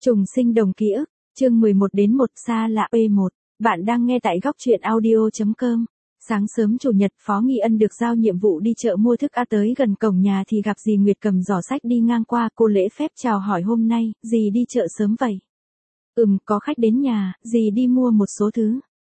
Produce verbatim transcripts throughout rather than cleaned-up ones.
Trùng sinh đồng ký ức, chương mười một đến một xa lạ ê một. Bạn đang nghe tại góc truyện audio chấm com. Sáng sớm chủ nhật, Phó Nghi Ân được giao nhiệm vụ đi chợ mua thức ăn, tới gần cổng nhà thì gặp dì Nguyệt cầm giỏ sách đi ngang qua. Cô lễ phép chào hỏi hôm nay, dì đi chợ sớm vậy? Ừm, có khách đến nhà, dì đi mua một số thứ.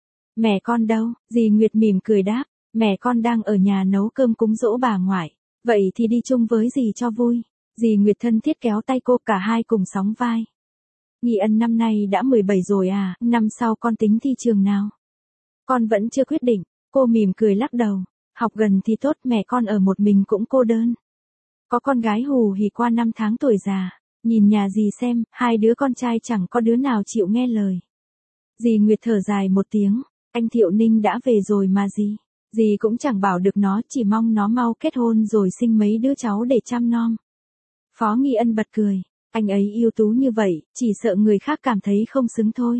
Mẹ con đâu? Dì Nguyệt mỉm cười đáp, mẹ con đang ở nhà nấu cơm cúng giỗ bà ngoại. Vậy thì đi chung với dì cho vui. Dì Nguyệt thân thiết kéo tay cô, cả hai cùng sóng vai. Nghi Ân năm nay đã mười bảy rồi à, năm sau con tính thi trường nào? Con vẫn chưa quyết định, cô mỉm cười lắc đầu. Học gần thì tốt, mẹ con ở một mình cũng cô đơn. Có con gái hù hì qua năm tháng tuổi già, nhìn nhà dì xem, hai đứa con trai chẳng có đứa nào chịu nghe lời. Dì Nguyệt thở dài một tiếng, anh Thiệu Ninh đã về rồi mà dì. Dì cũng chẳng bảo được nó, chỉ mong nó mau kết hôn rồi sinh mấy đứa cháu để chăm nom. Phó Nghi Ân bật cười. Anh ấy ưu tú như vậy, chỉ sợ người khác cảm thấy không xứng thôi.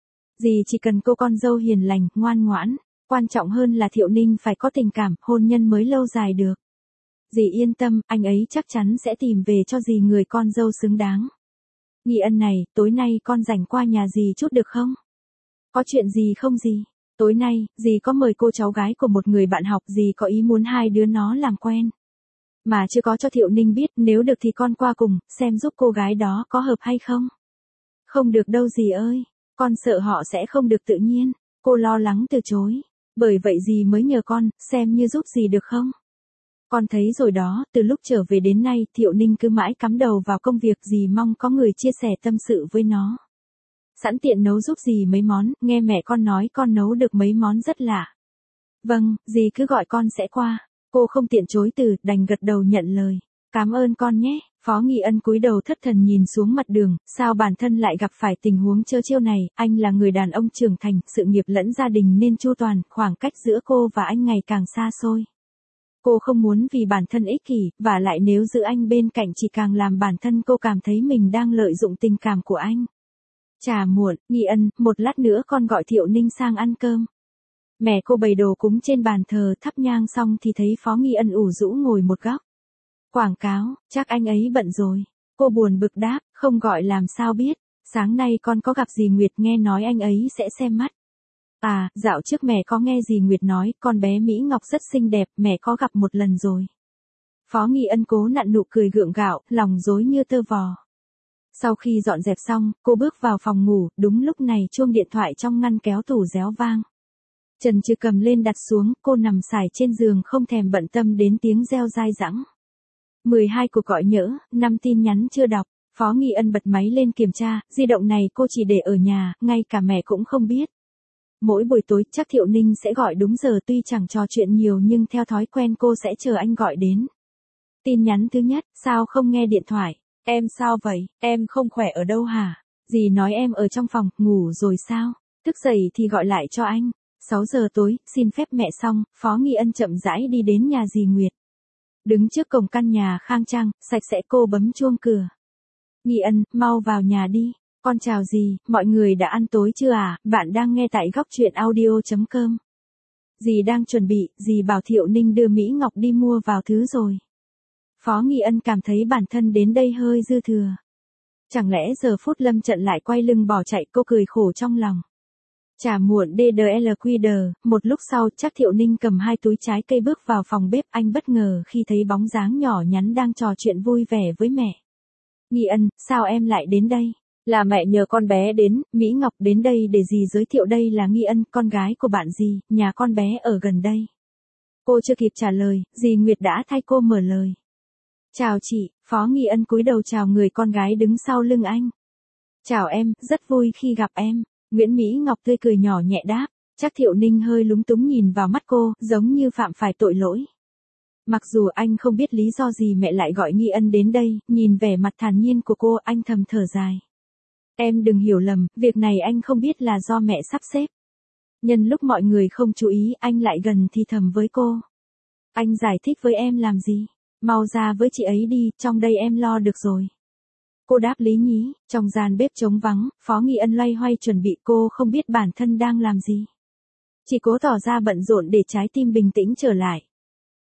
Dì chỉ cần cô con dâu hiền lành, ngoan ngoãn, quan trọng hơn là Thiệu Ninh phải có tình cảm, hôn nhân mới lâu dài được. Dì yên tâm, anh ấy chắc chắn sẽ tìm về cho dì người con dâu xứng đáng. Nghi Ân này, tối nay con rảnh qua nhà dì chút được không? Có chuyện gì không dì? Tối nay, dì có mời cô cháu gái của một người bạn học, dì có ý muốn hai đứa nó làm quen. Mà chưa có cho Thiệu Ninh biết, nếu được thì con qua cùng, xem giúp cô gái đó có hợp hay không. Không được đâu dì ơi, con sợ họ sẽ không được tự nhiên. Cô lo lắng từ chối. Bởi vậy dì mới nhờ con, xem như giúp dì được không. Con thấy rồi đó, từ lúc trở về đến nay, Thiệu Ninh cứ mãi cắm đầu vào công việc, dì mong có người chia sẻ tâm sự với nó. Sẵn tiện nấu giúp dì mấy món, nghe mẹ con nói con nấu được mấy món rất lạ. Vâng, dì cứ gọi con sẽ qua. Cô không tiện chối từ, đành gật đầu nhận lời. Cảm ơn con nhé. Phó Nghi Ân cúi đầu thất thần nhìn xuống mặt đường, sao bản thân lại gặp phải tình huống trơ trêu này, anh là người đàn ông trưởng thành, sự nghiệp lẫn gia đình nên chu toàn, khoảng cách giữa cô và anh ngày càng xa xôi. Cô không muốn vì bản thân ích kỷ, và lại nếu giữ anh bên cạnh chỉ càng làm bản thân cô cảm thấy mình đang lợi dụng tình cảm của anh. Trà muộn, Nghi Ân, một lát nữa con gọi Thiệu Ninh sang ăn cơm. Mẹ cô bày đồ cúng trên bàn thờ, thắp nhang xong thì thấy Phó Nghi Ân ủ rũ ngồi một góc. Quảng cáo, chắc anh ấy bận rồi. Cô buồn bực đáp, không gọi làm sao biết. Sáng nay con có gặp dì Nguyệt, nghe nói anh ấy sẽ xem mắt. À, dạo trước mẹ có nghe dì Nguyệt nói, con bé Mỹ Ngọc rất xinh đẹp, mẹ có gặp một lần rồi. Phó Nghi Ân cố nặn nụ cười gượng gạo, lòng rối như tơ vò. Sau khi dọn dẹp xong, cô bước vào phòng ngủ, đúng lúc này chuông điện thoại trong ngăn kéo tủ réo vang. Trần Trừ cầm lên đặt xuống, cô nằm sải trên giường không thèm bận tâm đến tiếng reo dai dẳng. mười hai cuộc gọi nhỡ, năm tin nhắn chưa đọc. Phó Nghi Ân bật máy lên kiểm tra, di động này cô chỉ để ở nhà, ngay cả mẹ cũng không biết. Mỗi buổi tối chắc Thiệu Ninh sẽ gọi đúng giờ, tuy chẳng trò chuyện nhiều nhưng theo thói quen cô sẽ chờ anh gọi đến. Tin nhắn thứ nhất, sao không nghe điện thoại? Em sao vậy, em không khỏe ở đâu hả? Dì nói em ở trong phòng, ngủ rồi sao? Thức dậy thì gọi lại cho anh. sáu giờ tối, xin phép mẹ xong, Phó Nghi Ân chậm rãi đi đến nhà dì Nguyệt. Đứng trước cổng căn nhà khang trang, sạch sẽ, cô bấm chuông cửa. Nghi Ân, mau vào nhà đi. Con chào dì, mọi người đã ăn tối chưa à? Bạn đang nghe tại góc truyện audio chấm com. Dì đang chuẩn bị, dì bảo Thiệu Ninh đưa Mỹ Ngọc đi mua vào thứ rồi. Phó Nghi Ân cảm thấy bản thân đến đây hơi dư thừa. Chẳng lẽ giờ phút lâm trận lại quay lưng bỏ chạy, cô cười khổ trong lòng. Trà muộn đê đê lờ quy đờ, một lúc sau chắc Thiệu Ninh cầm hai túi trái cây bước vào phòng bếp, anh bất ngờ khi thấy bóng dáng nhỏ nhắn đang trò chuyện vui vẻ với mẹ. Nghi Ân, sao em lại đến đây? Là mẹ nhờ con bé đến, Mỹ Ngọc đến đây để dì giới thiệu, đây là Nghi Ân, con gái của bạn dì, nhà con bé ở gần đây. Cô chưa kịp trả lời, dì Nguyệt đã thay cô mở lời. Chào chị, Phó Nghi Ân cúi đầu chào người con gái đứng sau lưng anh. Chào em, rất vui khi gặp em. Nguyễn Mỹ Ngọc tươi cười nhỏ nhẹ đáp, chắc Thiệu Ninh hơi lúng túng nhìn vào mắt cô, giống như phạm phải tội lỗi. Mặc dù anh không biết lý do gì mẹ lại gọi Nghi Ân đến đây, nhìn vẻ mặt thản nhiên của cô, anh thầm thở dài. Em đừng hiểu lầm, việc này anh không biết là do mẹ sắp xếp. Nhân lúc mọi người không chú ý, anh lại gần thì thầm với cô. Anh giải thích với em làm gì? Mau ra với chị ấy đi, trong đây em lo được rồi. Cô đáp lý nhí, trong gian bếp trống vắng, Phó Nghi Ân loay hoay chuẩn bị, cô không biết bản thân đang làm gì. Chỉ cố tỏ ra bận rộn để trái tim bình tĩnh trở lại.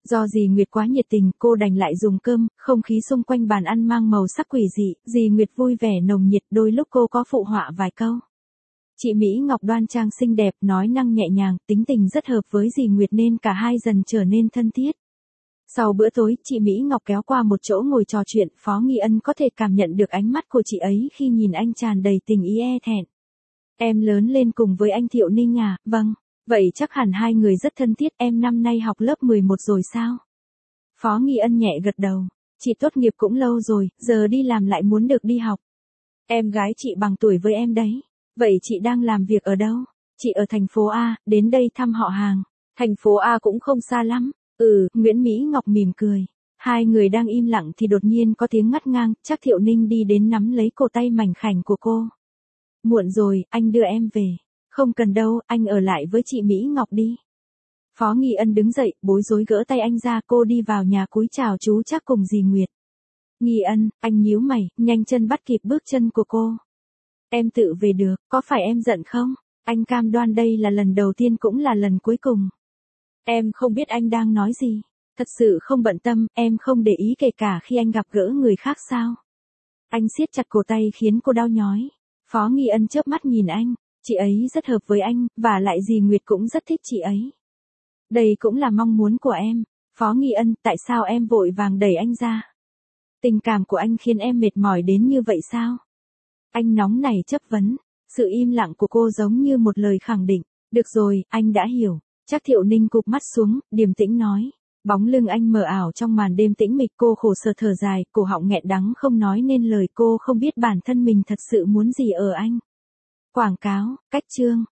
Do dì Nguyệt quá nhiệt tình, cô đành lại dùng cơm, không khí xung quanh bàn ăn mang màu sắc quỷ dị, dì Nguyệt vui vẻ nồng nhiệt, đôi lúc cô có phụ họa vài câu. Chị Mỹ Ngọc đoan trang xinh đẹp, nói năng nhẹ nhàng, tính tình rất hợp với dì Nguyệt nên cả hai dần trở nên thân thiết. Sau bữa tối, chị Mỹ Ngọc kéo qua một chỗ ngồi trò chuyện, Phó Nghi Ân có thể cảm nhận được ánh mắt của chị ấy khi nhìn anh tràn đầy tình ý e thẹn. Em lớn lên cùng với anh Thiệu Ninh à, vâng. Vậy chắc hẳn hai người rất thân thiết, em năm nay học lớp mười một rồi sao? Phó Nghi Ân nhẹ gật đầu. Chị tốt nghiệp cũng lâu rồi, giờ đi làm lại muốn được đi học. Em gái chị bằng tuổi với em đấy. Vậy chị đang làm việc ở đâu? Chị ở thành phố A, đến đây thăm họ hàng. Thành phố A cũng không xa lắm. Ừ, Nguyễn Mỹ Ngọc mỉm cười. Hai người đang im lặng thì đột nhiên có tiếng ngắt ngang, chắc Thiệu Ninh đi đến nắm lấy cổ tay mảnh khảnh của cô. Muộn rồi, anh đưa em về. Không cần đâu, anh ở lại với chị Mỹ Ngọc đi. Phó Nghi Ân đứng dậy, bối rối gỡ tay anh ra, cô đi vào nhà cúi chào chú chắc cùng dì Nguyệt. Nghi Ân, anh nhíu mày, nhanh chân bắt kịp bước chân của cô. Em tự về được, có phải em giận không? Anh cam đoan đây là lần đầu tiên cũng là lần cuối cùng. Em không biết anh đang nói gì. Thật sự không bận tâm, em không để ý kể cả khi anh gặp gỡ người khác sao. Anh siết chặt cổ tay khiến cô đau nhói. Phó Nghi Ân chớp mắt nhìn anh. Chị ấy rất hợp với anh, và lại dì Nguyệt cũng rất thích chị ấy. Đây cũng là mong muốn của em. Phó Nghi Ân, tại sao em vội vàng đẩy anh ra? Tình cảm của anh khiến em mệt mỏi đến như vậy sao? Anh nóng nảy chất vấn. Sự im lặng của cô giống như một lời khẳng định. Được rồi, anh đã hiểu. Chắc Thiệu Ninh cụp mắt xuống, điềm tĩnh nói. Bóng lưng anh mờ ảo trong màn đêm tĩnh mịch, cô khổ sở thở dài, cổ họng nghẹn đắng không nói nên lời, cô không biết bản thân mình thật sự muốn gì ở anh. Quảng cáo, cách chương.